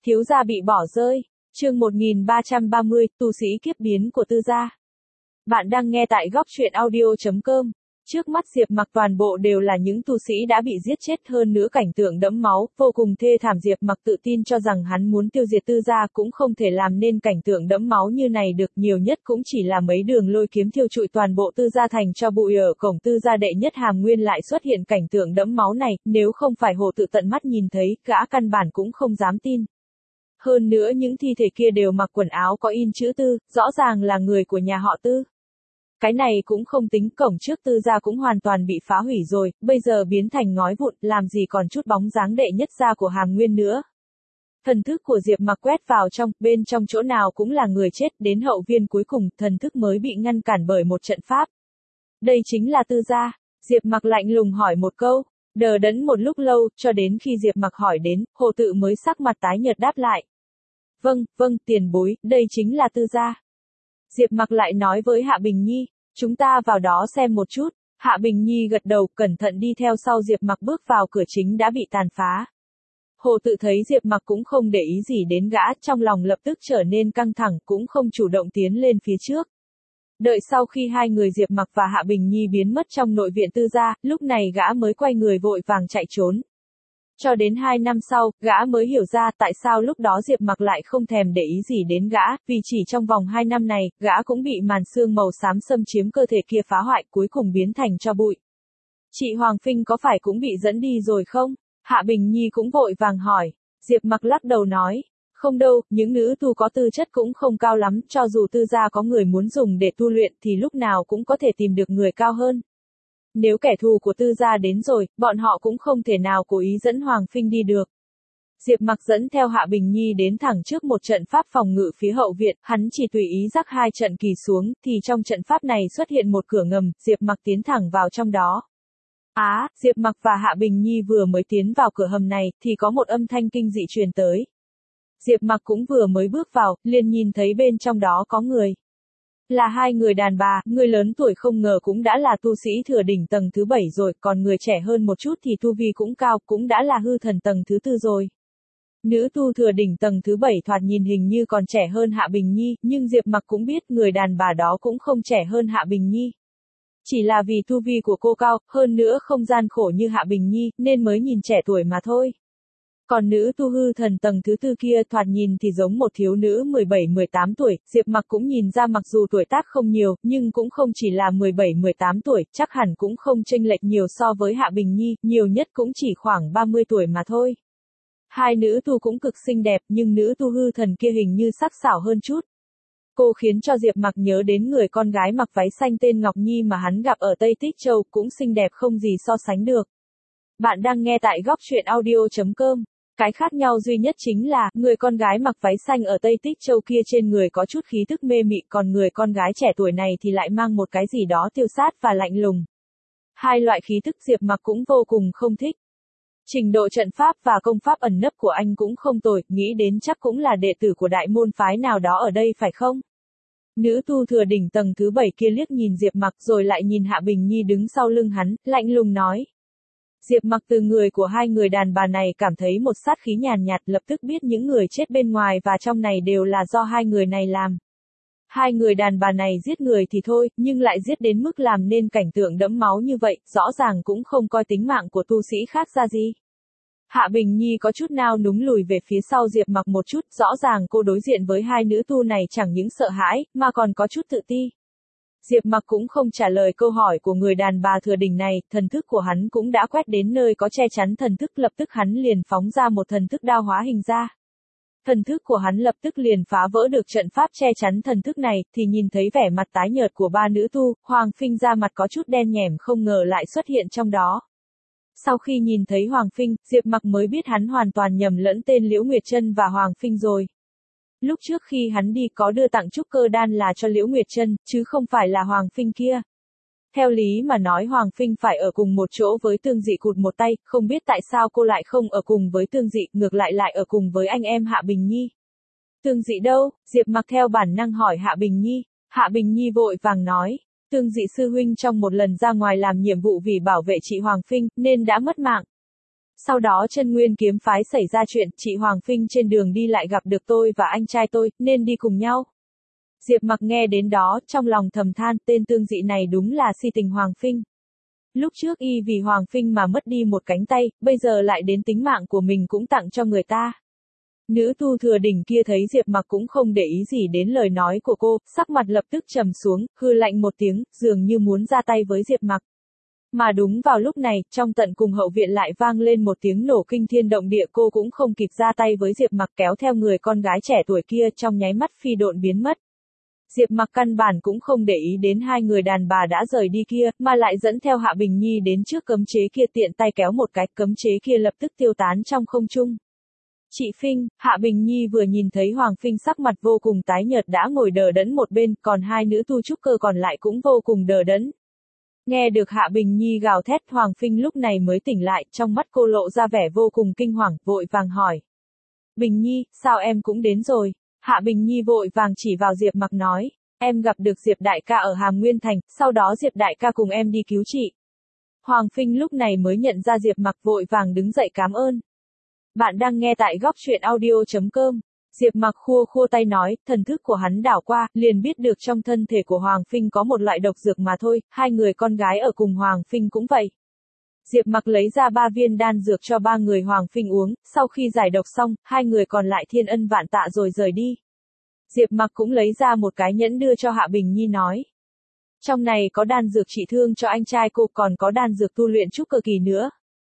Thiếu gia bị bỏ rơi. Chương 1330, tu sĩ kiếp biến của Tư gia. Bạn đang nghe tại góc truyện audio.com. Trước mắt Diệp Mặc toàn bộ đều là những tu sĩ đã bị giết chết, hơn nữa cảnh tượng đẫm máu, vô cùng thê thảm. Diệp Mặc tự tin cho rằng hắn muốn tiêu diệt Tư gia cũng không thể làm nên cảnh tượng đẫm máu như này được, nhiều nhất cũng chỉ là mấy đường lôi kiếm thiêu trụi toàn bộ Tư gia thành cho bụi. Ở cổng Tư gia đệ nhất Hàm Nguyên lại xuất hiện cảnh tượng đẫm máu này, nếu không phải Hồ Tự tận mắt nhìn thấy, gã căn bản cũng không dám tin. Hơn nữa những thi thể kia đều mặc quần áo có in chữ Tư, rõ ràng là người của nhà họ Tư. Cái này cũng không tính, cổng trước Tư gia cũng hoàn toàn bị phá hủy rồi, bây giờ biến thành ngói vụn, làm gì còn chút bóng dáng đệ nhất gia của Hàm Nguyên nữa. Thần thức của Diệp Mặc quét vào trong, bên trong chỗ nào cũng là người chết, đến hậu viên cuối cùng, thần thức mới bị ngăn cản bởi một trận pháp. Đây chính là Tư gia. Diệp Mặc lạnh lùng hỏi một câu, đờ đẫn một lúc lâu, cho đến khi Diệp Mặc hỏi đến, Hồ Tự mới sắc mặt tái nhợt đáp lại. Vâng, tiền bối, đây chính là Tư gia. Diệp Mặc lại nói với Hạ Bình Nhi, chúng ta vào đó xem một chút. Hạ Bình Nhi gật đầu, cẩn thận đi theo sau Diệp Mặc bước vào cửa chính đã bị tàn phá. Hồ Tự thấy Diệp Mặc cũng không để ý gì đến gã, trong lòng lập tức trở nên căng thẳng, cũng không chủ động tiến lên phía trước. Đợi sau khi hai người Diệp Mặc và Hạ Bình Nhi biến mất trong nội viện Tư gia, lúc này gã mới quay người vội vàng chạy trốn. Cho đến 2 năm sau, gã mới hiểu ra tại sao lúc đó Diệp Mặc lại không thèm để ý gì đến gã, vì chỉ trong vòng 2 năm này, gã cũng bị màn sương màu xám xâm chiếm cơ thể kia phá hoại, cuối cùng biến thành tro bụi. Chị Hoàng Phinh có phải cũng bị dẫn đi rồi không? Hạ Bình Nhi cũng vội vàng hỏi. Diệp Mặc lắc đầu nói, không đâu, những nữ tu có tư chất cũng không cao lắm, cho dù Tư gia có người muốn dùng để tu luyện thì lúc nào cũng có thể tìm được người cao hơn. Nếu kẻ thù của Tư gia đến rồi, bọn họ cũng không thể nào cố ý dẫn Hoàng Phinh đi được. Diệp Mặc dẫn theo Hạ Bình Nhi đến thẳng trước một trận pháp phòng ngự phía hậu viện, hắn chỉ tùy ý rắc 2 trận kỳ xuống, thì trong trận pháp này xuất hiện một cửa ngầm, Diệp Mặc tiến thẳng vào trong đó. Diệp Mặc và Hạ Bình Nhi vừa mới tiến vào cửa hầm này, thì có một âm thanh kinh dị truyền tới. Diệp Mặc cũng vừa mới bước vào, liền nhìn thấy bên trong đó có người. Là 2 người đàn bà, người lớn tuổi không ngờ cũng đã là tu sĩ thừa đỉnh tầng thứ 7 rồi, còn người trẻ hơn một chút thì tu vi cũng cao, cũng đã là hư thần tầng thứ 4 rồi. Nữ tu thừa đỉnh tầng thứ 7 thoạt nhìn hình như còn trẻ hơn Hạ Bình Nhi, nhưng Diệp Mặc cũng biết người đàn bà đó cũng không trẻ hơn Hạ Bình Nhi. Chỉ là vì tu vi của cô cao, hơn nữa không gian khổ như Hạ Bình Nhi, nên mới nhìn trẻ tuổi mà thôi. Còn nữ tu hư thần tầng thứ 4 kia thoạt nhìn thì giống một thiếu nữ 17-18 tuổi, Diệp Mặc cũng nhìn ra mặc dù tuổi tác không nhiều, nhưng cũng không chỉ là 17-18 tuổi, chắc hẳn cũng không chênh lệch nhiều so với Hạ Bình Nhi, nhiều nhất cũng chỉ khoảng 30 tuổi mà thôi. 2 nữ tu cũng cực xinh đẹp, nhưng nữ tu hư thần kia hình như sắc sảo hơn chút. Cô khiến cho Diệp Mặc nhớ đến người con gái mặc váy xanh tên Ngọc Nhi mà hắn gặp ở Tây Tích Châu, cũng xinh đẹp không gì so sánh được. Bạn đang nghe tại góc truyện audio.com. Cái khác nhau duy nhất chính là, người con gái mặc váy xanh ở Tây Tích Châu kia trên người có chút khí tức mê mị, còn người con gái trẻ tuổi này thì lại mang một cái gì đó tiêu sát và lạnh lùng. 2 loại khí tức Diệp Mặc cũng vô cùng không thích. Trình độ trận pháp và công pháp ẩn nấp của anh cũng không tồi, nghĩ đến chắc cũng là đệ tử của đại môn phái nào đó ở đây phải không? Nữ tu thừa đỉnh tầng thứ 7 kia liếc nhìn Diệp Mặc rồi lại nhìn Hạ Bình Nhi đứng sau lưng hắn, lạnh lùng nói. Diệp Mặc từ người của 2 người đàn bà này cảm thấy một sát khí nhàn nhạt, lập tức biết những người chết bên ngoài và trong này đều là do 2 người này làm. 2 người đàn bà này giết người thì thôi, nhưng lại giết đến mức làm nên cảnh tượng đẫm máu như vậy, rõ ràng cũng không coi tính mạng của tu sĩ khác ra gì. Hạ Bình Nhi có chút nao núng lùi về phía sau Diệp Mặc một chút, rõ ràng cô đối diện với 2 nữ tu này chẳng những sợ hãi, mà còn có chút tự ti. Diệp Mặc cũng không trả lời câu hỏi của người đàn bà thừa đỉnh này, thần thức của hắn cũng đã quét đến nơi có che chắn thần thức, lập tức hắn liền phóng ra một thần thức đao hóa hình ra. Thần thức của hắn lập tức liền phá vỡ được trận pháp che chắn thần thức này, thì nhìn thấy vẻ mặt tái nhợt của 3 nữ tu, Hoàng Phinh da mặt có chút đen nhẻm không ngờ lại xuất hiện trong đó. Sau khi nhìn thấy Hoàng Phinh, Diệp Mặc mới biết hắn hoàn toàn nhầm lẫn tên Liễu Nguyệt Trân và Hoàng Phinh rồi. Lúc trước khi hắn đi có đưa tặng trúc cơ đan là cho Liễu Nguyệt Trân, chứ không phải là Hoàng Phinh kia. Theo lý mà nói Hoàng Phinh phải ở cùng một chỗ với Tương Dị cụt một tay, không biết tại sao cô lại không ở cùng với Tương Dị, ngược lại ở cùng với anh em Hạ Bình Nhi. Tương Dị đâu? Diệp Mặc theo bản năng hỏi Hạ Bình Nhi. Hạ Bình Nhi vội vàng nói, Tương Dị sư huynh trong một lần ra ngoài làm nhiệm vụ vì bảo vệ chị Hoàng Phinh, nên đã mất mạng. Sau đó chân nguyên kiếm phái xảy ra chuyện, chị Hoàng Phinh trên đường đi lại gặp được tôi và anh trai tôi, nên đi cùng nhau. Diệp Mặc nghe đến đó, trong lòng thầm than, tên tương dị này đúng là si tình Hoàng Phinh. Lúc trước y vì Hoàng Phinh mà mất đi một cánh tay, bây giờ lại đến tính mạng của mình cũng tặng cho người ta. Nữ tu thừa đỉnh kia thấy Diệp Mặc cũng không để ý gì đến lời nói của cô, sắc mặt lập tức trầm xuống, hừ lạnh một tiếng, dường như muốn ra tay với Diệp Mặc. Mà đúng vào lúc này, trong tận cùng hậu viện lại vang lên một tiếng nổ kinh thiên động địa, cô cũng không kịp ra tay với Diệp Mặc, kéo theo người con gái trẻ tuổi kia trong nháy mắt phi độn biến mất. Diệp Mặc căn bản cũng không để ý đến hai người đàn bà đã rời đi kia, mà lại dẫn theo Hạ Bình Nhi đến trước cấm chế kia, tiện tay kéo một cái, cấm chế kia lập tức tiêu tán trong không trung. Chị Phinh, Hạ Bình Nhi vừa nhìn thấy Hoàng Phinh sắc mặt vô cùng tái nhợt đã ngồi đờ đẫn một bên, còn hai nữ tu trúc cơ còn lại cũng vô cùng đờ đẫn. Nghe được Hạ Bình Nhi gào thét, Hoàng Phinh lúc này mới tỉnh lại, trong mắt cô lộ ra vẻ vô cùng kinh hoàng, vội vàng hỏi. Bình Nhi, sao em cũng đến rồi? Hạ Bình Nhi vội vàng chỉ vào Diệp Mặc nói, em gặp được Diệp đại ca ở Hàm Nguyên Thành, sau đó Diệp đại ca cùng em đi cứu chị. Hoàng Phinh lúc này mới nhận ra Diệp Mặc, vội vàng đứng dậy cảm ơn. Bạn đang nghe tại góc truyện audio.com. Diệp Mặc khua khua tay nói, thần thức của hắn đảo qua, liền biết được trong thân thể của Hoàng Phinh có một loại độc dược mà thôi, hai người con gái ở cùng Hoàng Phinh cũng vậy. Diệp Mặc lấy ra 3 viên đan dược cho 3 người Hoàng Phinh uống, sau khi giải độc xong, hai người còn lại thiên ân vạn tạ rồi rời đi. Diệp Mặc cũng lấy ra một cái nhẫn đưa cho Hạ Bình Nhi nói. Trong này có đan dược trị thương cho anh trai cô, còn có đan dược tu luyện trúc cơ kỳ nữa.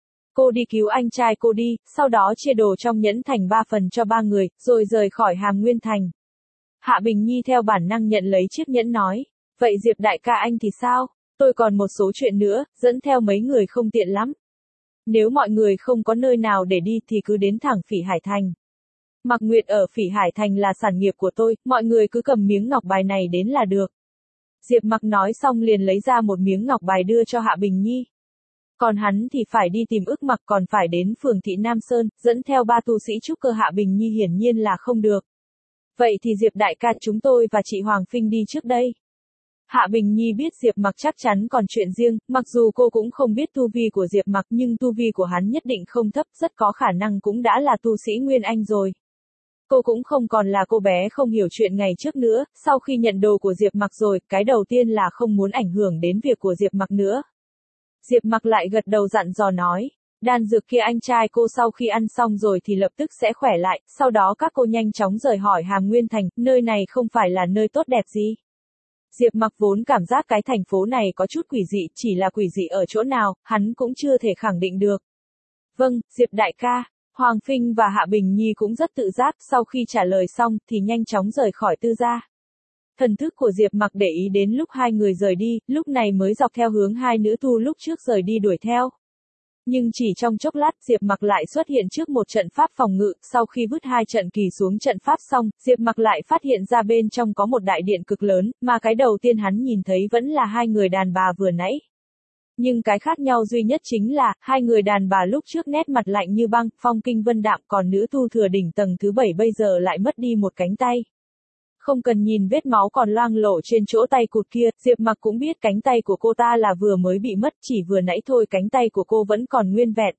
Cô đi cứu anh trai cô đi, sau đó chia đồ trong nhẫn thành 3 phần cho 3 người, rồi rời khỏi Hàm Nguyên Thành. Hạ Bình Nhi theo bản năng nhận lấy chiếc nhẫn nói, vậy Diệp đại ca anh thì sao? Tôi còn một số chuyện nữa, dẫn theo mấy người không tiện lắm. Nếu mọi người không có nơi nào để đi thì cứ đến thẳng Phỉ Hải Thành. Mặc Nguyệt ở Phỉ Hải Thành là sản nghiệp của tôi, mọi người cứ cầm miếng ngọc bài này đến là được. Diệp Mặc nói xong liền lấy ra một miếng ngọc bài đưa cho Hạ Bình Nhi. Còn hắn thì phải đi tìm Ức Mặc, còn phải đến phường thị Nam Sơn, dẫn theo 3 tu sĩ trúc cơ. Hạ Bình Nhi hiển nhiên là không được. Vậy thì Diệp đại ca, chúng tôi và chị Hoàng Phinh đi trước đây. Hạ Bình Nhi biết Diệp Mặc chắc chắn còn chuyện riêng, mặc dù cô cũng không biết tu vi của Diệp Mặc nhưng tu vi của hắn nhất định không thấp, rất có khả năng cũng đã là tu sĩ Nguyên Anh rồi. Cô cũng không còn là cô bé không hiểu chuyện ngày trước nữa, sau khi nhận đồ của Diệp Mặc rồi, cái đầu tiên là không muốn ảnh hưởng đến việc của Diệp Mặc nữa. Diệp Mặc lại gật đầu dặn dò nói, đan dược kia anh trai cô sau khi ăn xong rồi thì lập tức sẽ khỏe lại, sau đó các cô nhanh chóng rời khỏi Hàm Nguyên Thành, nơi này không phải là nơi tốt đẹp gì. Diệp Mặc vốn cảm giác cái thành phố này có chút quỷ dị, chỉ là quỷ dị ở chỗ nào, hắn cũng chưa thể khẳng định được. Vâng, Diệp đại ca. Hoàng Phinh và Hạ Bình Nhi cũng rất tự giác, sau khi trả lời xong thì nhanh chóng rời khỏi tư gia. Thần thức của Diệp Mặc để ý đến lúc hai người rời đi, lúc này mới dọc theo hướng hai nữ tu lúc trước rời đi đuổi theo. Nhưng chỉ trong chốc lát, Diệp Mặc lại xuất hiện trước một trận pháp phòng ngự, sau khi vứt 2 trận kỳ xuống trận pháp xong, Diệp Mặc lại phát hiện ra bên trong có một đại điện cực lớn, mà cái đầu tiên hắn nhìn thấy vẫn là hai người đàn bà vừa nãy. Nhưng cái khác nhau duy nhất chính là, hai người đàn bà lúc trước nét mặt lạnh như băng, phong kinh vân đạm, còn nữ tu thừa đỉnh tầng thứ 7 bây giờ lại mất đi một cánh tay. Không cần nhìn vết máu còn loang lổ trên chỗ tay cụt kia, Diệp Mặc cũng biết cánh tay của cô ta là vừa mới bị mất, chỉ vừa nãy thôi cánh tay của cô vẫn còn nguyên vẹn.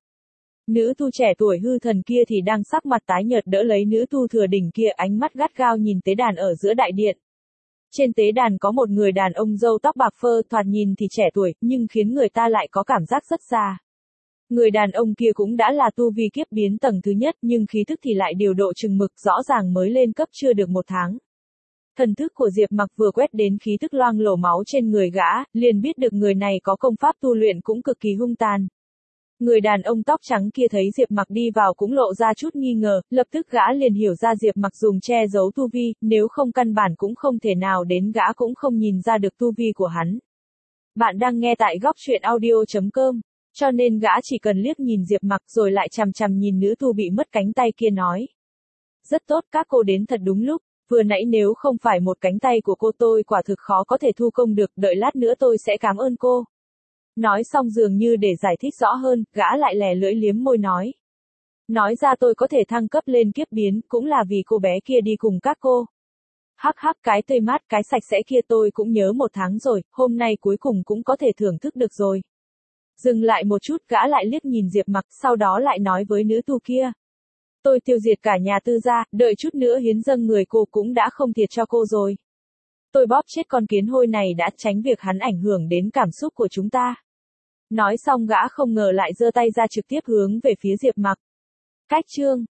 Nữ tu trẻ tuổi hư thần kia thì đang sắc mặt tái nhợt đỡ lấy nữ tu thừa đỉnh kia, ánh mắt gắt gao nhìn tế đàn ở giữa đại điện. Trên tế đàn có một người đàn ông râu tóc bạc phơ, thoạt nhìn thì trẻ tuổi, nhưng khiến người ta lại có cảm giác rất già. Người đàn ông kia cũng đã là tu vi kiếp biến tầng thứ nhất, nhưng khí thức thì lại điều độ chừng mực, rõ ràng mới lên cấp chưa được 1 tháng. Thần thức của Diệp Mặc vừa quét đến khí tức loang lổ máu trên người gã, liền biết được người này có công pháp tu luyện cũng cực kỳ hung tàn. Người đàn ông tóc trắng kia thấy Diệp Mặc đi vào cũng lộ ra chút nghi ngờ, lập tức gã liền hiểu ra Diệp Mặc dùng che giấu tu vi, nếu không căn bản cũng không thể nào đến, gã cũng không nhìn ra được tu vi của hắn. Bạn đang nghe tại góc truyện audio.com, cho nên gã chỉ cần liếc nhìn Diệp Mặc rồi lại chằm chằm nhìn nữ tu bị mất cánh tay kia nói. Rất tốt, các cô đến thật đúng lúc, vừa nãy nếu không phải một cánh tay của cô tôi quả thực khó có thể thu công được, đợi lát nữa tôi sẽ cảm ơn cô. Nói xong dường như để giải thích rõ hơn, gã lại lè lưỡi liếm môi nói. Nói ra tôi có thể thăng cấp lên kiếp biến, cũng là vì cô bé kia đi cùng các cô. Hắc hắc, cái tươi mát, cái sạch sẽ kia tôi cũng nhớ 1 tháng rồi, hôm nay cuối cùng cũng có thể thưởng thức được rồi. Dừng lại một chút, gã lại liếc nhìn Diệp Mặc, sau đó lại nói với nữ tu kia. Tôi tiêu diệt cả nhà Tư gia, đợi chút nữa hiến dâng người cô cũng đã không thiệt cho cô rồi. Tôi bóp chết con kiến hôi này đã, tránh việc hắn ảnh hưởng đến cảm xúc của chúng ta. Nói xong gã không ngờ lại giơ tay ra trực tiếp hướng về phía Diệp Mặc. Cách chương